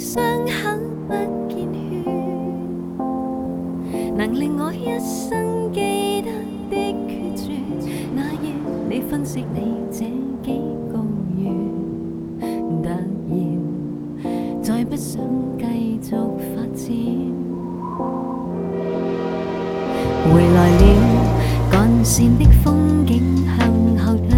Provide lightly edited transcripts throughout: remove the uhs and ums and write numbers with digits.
傷口不見血，能令我一生記得的決絕。那夜你分析你這幾個月，突然再不想繼續發展。回來了，幹線的風景向後退，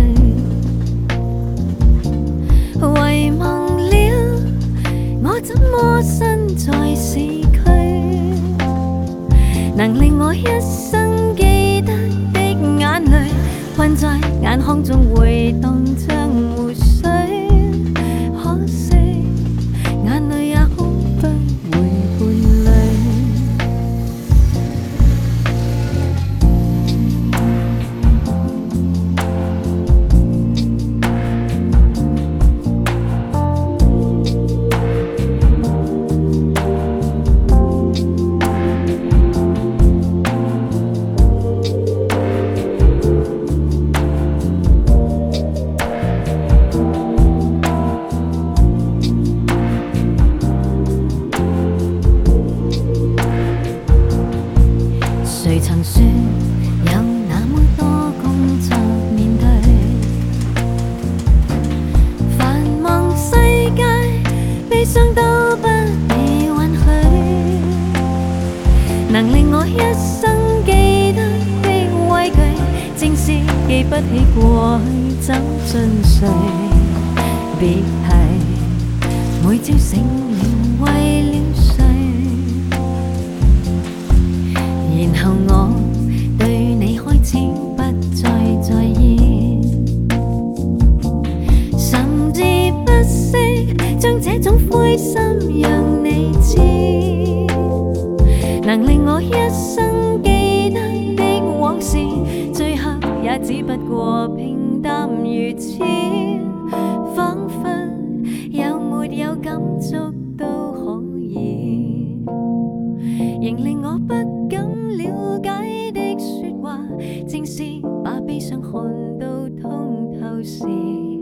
遺忘了我怎麼身在市區，能令我一生記得的眼淚，困在眼眶中回蕩像湖水。可惜眼淚也哭不回伴侶。誰曾說有那麼多工作面對，繁忙世界悲傷都不被允許，能令我一生記得的畏懼，正是記不起過去走進誰，別提每朝醒了為了誰。然後我對你開始不再在意，甚至不惜將這種灰心讓你知，能令我一生記得的往事，最後也只不過平淡如此，彷彿有沒有感觸都可以，仍令我不敢了解的說話，正是把悲傷看到通透時。